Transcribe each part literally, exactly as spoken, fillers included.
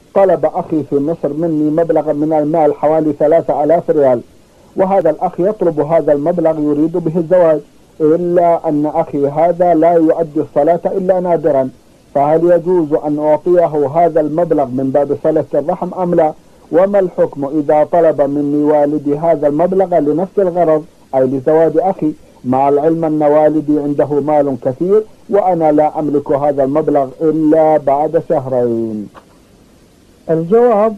طلب أخي في مصر مني مبلغا من المال حوالي ثلاثة آلاف ريال، وهذا الأخ يطلب هذا المبلغ يريد به الزواج، إلا أن أخي هذا لا يؤدي الصلاة إلا نادرا، فهل يجوز أن أعطيه هذا المبلغ من باب صلة الرحم أم لا؟ وما الحكم إذا طلب مني والدي هذا المبلغ لنفس الغرض أي لزواج أخي، مع العلم أن والدي عنده مال كثير وأنا لا أملك هذا المبلغ إلا بعد شهرين؟ الجواب: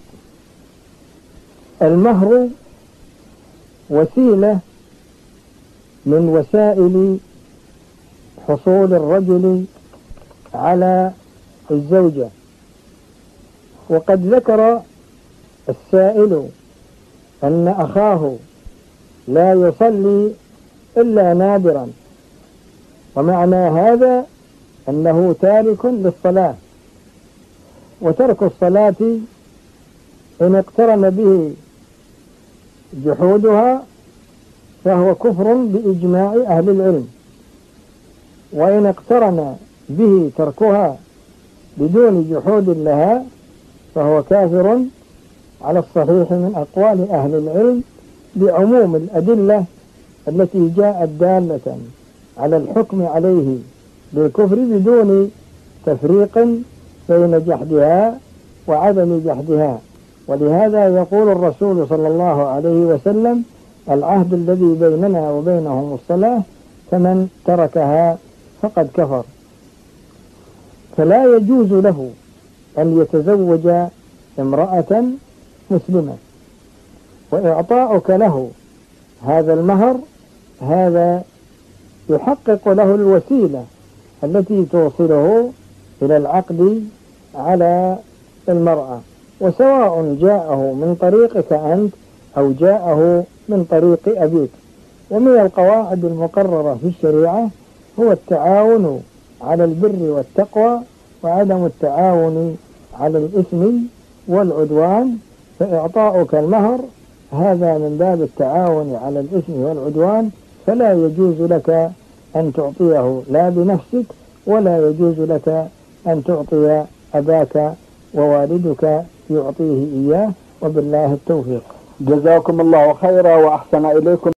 المهر وسيلة من وسائل حصول الرجل على الزوجة، وقد ذكر السائل أن أخاه لا يصلي إلا نادرا، ومعنى هذا أنه تارك للصلاة، وترك الصلاة إن اقترن به جحودها فهو كفر بإجماع أهل العلم، وإن اقترن به تركها بدون جحود لها فهو كافر على الصحيح من أقوال أهل العلم بعموم الأدلة التي جاءت دالة على الحكم عليه بالكفر بدون تفريق بين جحدها وعدم جحدها. ولهذا يقول الرسول صلى الله عليه وسلم: العهد الذي بيننا وبينهم الصلاة، فمن تركها فقد كفر. فلا يجوز له أن يتزوج امرأة مسلمة، وإعطاؤك له هذا المهر هذا يحقق له الوسيلة التي توصله إلى العقد على المرأة، وسواء جاءه من طريقك أنت أو جاءه من طريق أبيك. ومن القواعد المقررة في الشريعة هو التعاون على البر والتقوى وعدم التعاون على الإثم والعدوان، فإعطاؤك المهر هذا من باب التعاون على الإثم والعدوان، فلا يجوز لك أن تعطيه لا بنفسك ولا يجوز لك أن تعطي أباك ووالدك يعطيه إياه، وبالله التوفيق. جزاكم الله خيرا وأحسن إليكم.